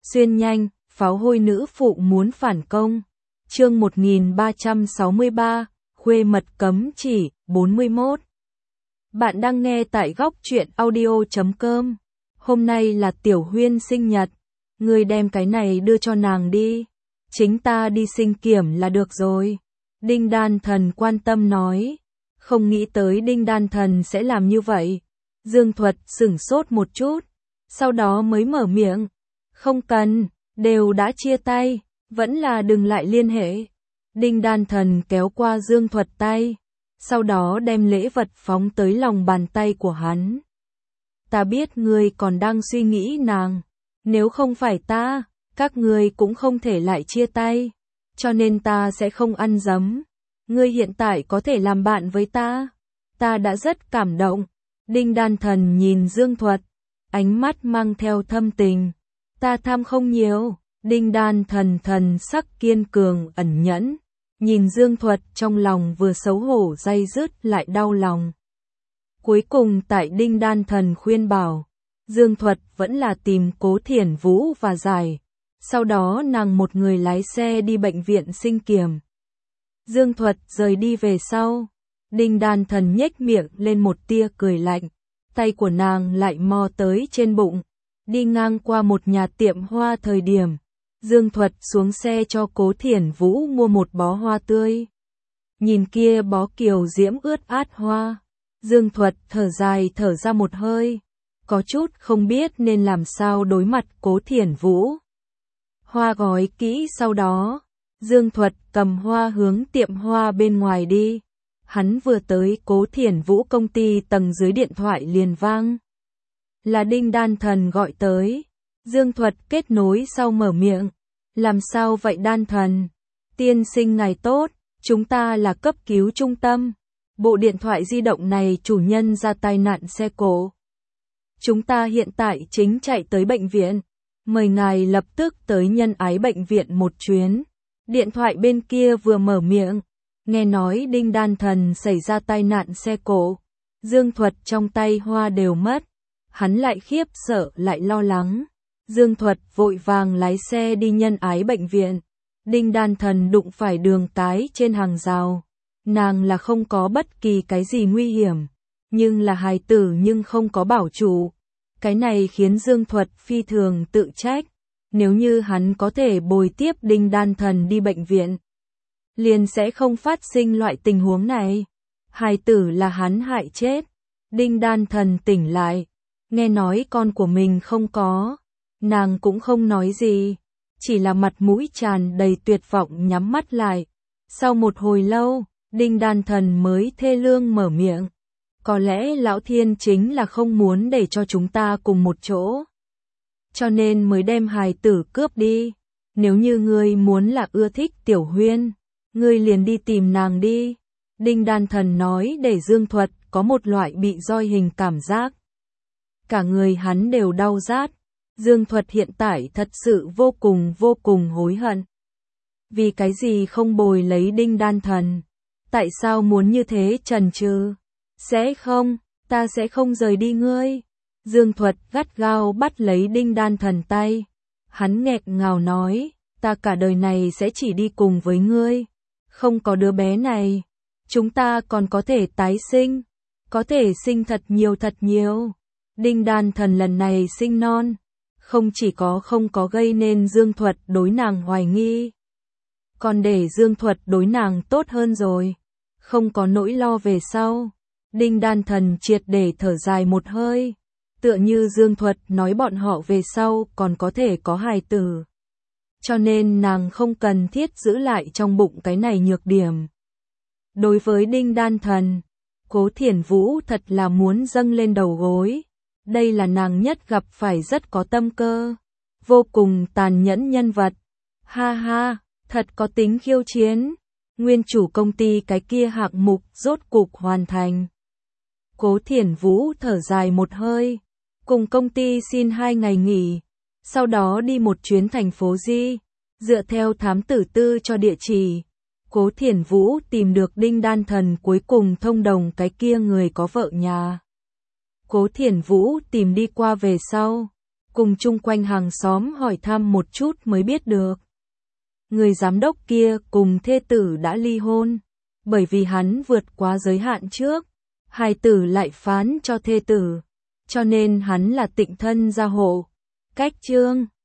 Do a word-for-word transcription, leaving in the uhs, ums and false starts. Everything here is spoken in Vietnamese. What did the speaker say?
Xuyên nhanh, pháo hôi nữ phụ muốn phản công. Chương một nghìn ba trăm sáu mươi ba, khuê mật cấm chỉ, bốn mươi mốt. Bạn đang nghe tại góc truyện audio chấm com. Hôm nay là Tiểu Huyên sinh nhật, ngươi đem cái này đưa cho nàng đi. Chính ta đi sinh kiểm là được rồi. Đinh Đan Thần quan tâm nói. Không nghĩ tới Đinh Đan Thần sẽ làm như vậy. Dương Thuật sửng sốt một chút, sau đó mới mở miệng. Không cần, đều đã chia tay, vẫn là đừng lại liên hệ. Đinh Đan Thần kéo qua Dương Thuật tay, sau đó đem lễ vật phóng tới lòng bàn tay của hắn. Ta biết ngươi còn đang suy nghĩ nàng, nếu không phải ta, các ngươi cũng không thể lại chia tay, cho nên ta sẽ không ăn dấm. Ngươi hiện tại có thể làm bạn với ta, ta đã rất cảm động. Đinh Đan Thần nhìn Dương Thuật, ánh mắt mang theo thâm tình. Ta tham không nhiều. Đinh Đan Thần thần sắc kiên cường ẩn nhẫn, nhìn Dương Thuật trong lòng vừa xấu hổ day dứt lại đau lòng. Cuối cùng tại Đinh Đan Thần khuyên bảo, Dương Thuật vẫn là tìm Cố Thiển Vũ và giải. Sau đó nàng một người lái xe đi bệnh viện sinh kiểm. Dương Thuật rời đi về sau, Đinh Đan Thần nhếch miệng lên một tia cười lạnh, tay của nàng lại mò tới trên bụng. Đi ngang qua một nhà tiệm hoa thời điểm, Dương Thuật xuống xe cho Cố Thiển Vũ mua một bó hoa tươi. Nhìn kia bó kiều diễm ướt át hoa, Dương Thuật thở dài thở ra một hơi, có chút không biết nên làm sao đối mặt Cố Thiển Vũ. Hoa gói kỹ sau đó, Dương Thuật cầm hoa hướng tiệm hoa bên ngoài đi. Hắn vừa tới Cố Thiển Vũ công ty tầng dưới điện thoại liền vang. Là Đinh Đan Thần gọi tới. Dương Thuật kết nối sau mở miệng. Làm sao vậy Đan Thần? Tiên sinh ngài tốt, chúng ta là cấp cứu trung tâm. Bộ điện thoại di động này chủ nhân ra tai nạn xe cộ. Chúng ta hiện tại chính chạy tới bệnh viện. Mời ngài lập tức tới Nhân Ái bệnh viện một chuyến. Điện thoại bên kia vừa mở miệng, nghe nói Đinh Đan Thần xảy ra tai nạn xe cộ. Dương Thuật trong tay hoa đều mất. Hắn lại khiếp sợ lại lo lắng. Dương Thuật vội vàng lái xe đi Nhân Ái bệnh viện. Đinh Đan Thần đụng phải đường cái trên hàng rào. Nàng là không có bất kỳ cái gì nguy hiểm, nhưng là hài tử nhưng không có bảo chủ. Cái này khiến Dương Thuật phi thường tự trách. Nếu như hắn có thể bồi tiếp Đinh Đan Thần đi bệnh viện, liền sẽ không phát sinh loại tình huống này. Hài tử là hắn hại chết. Đinh Đan Thần tỉnh lại, nghe nói con của mình không có, nàng cũng không nói gì, chỉ là mặt mũi tràn đầy tuyệt vọng nhắm mắt lại. Sau một hồi lâu, Đinh Đan Thần mới thê lương mở miệng. Có lẽ Lão Thiên chính là không muốn để cho chúng ta cùng một chỗ, cho nên mới đem hài tử cướp đi. Nếu như ngươi muốn là ưa thích Tiểu Huyên, ngươi liền đi tìm nàng đi. Đinh Đan Thần nói để Dương Thuật có một loại bị roi hình cảm giác. Cả người hắn đều đau rát. Dương Thuật hiện tại thật sự vô cùng vô cùng hối hận. Vì cái gì không bồi lấy Đinh Đan Thần? Tại sao muốn như thế chần chừ? Sẽ không, ta sẽ không rời đi ngươi. Dương Thuật gắt gao bắt lấy Đinh Đan Thần tay. Hắn nghẹn ngào nói, ta cả đời này sẽ chỉ đi cùng với ngươi. Không có đứa bé này, chúng ta còn có thể tái sinh, có thể sinh thật nhiều thật nhiều. Đinh Đan Thần lần này sinh non, không chỉ có không có gây nên Dương Thuật đối nàng hoài nghi, còn để Dương Thuật đối nàng tốt hơn rồi, không có nỗi lo về sau. Đinh Đan Thần triệt để thở dài một hơi, tựa như Dương Thuật nói bọn họ về sau còn có thể có hài tử, cho nên nàng không cần thiết giữ lại trong bụng cái này nhược điểm. Đối với Đinh Đan Thần, Cố Thiển Vũ thật là muốn dâng lên đầu gối. Đây là nàng nhất gặp phải rất có tâm cơ, vô cùng tàn nhẫn nhân vật. Ha ha, thật có tính khiêu chiến. Nguyên chủ công ty cái kia hạng mục rốt cục hoàn thành. Cố Thiển Vũ thở dài một hơi, cùng công ty xin hai ngày nghỉ, sau đó đi một chuyến thành phố Di. Dựa theo thám tử tư cho địa chỉ, Cố Thiển Vũ tìm được Đinh Đan Thần cuối cùng thông đồng cái kia người có vợ nhà. Cố Thiển Vũ tìm đi qua về sau, cùng chung quanh hàng xóm hỏi thăm một chút mới biết được. Người giám đốc kia cùng thê tử đã ly hôn, bởi vì hắn vượt quá giới hạn trước, hài tử lại phán cho thê tử, cho nên hắn là tịnh thân gia hộ. Cách chương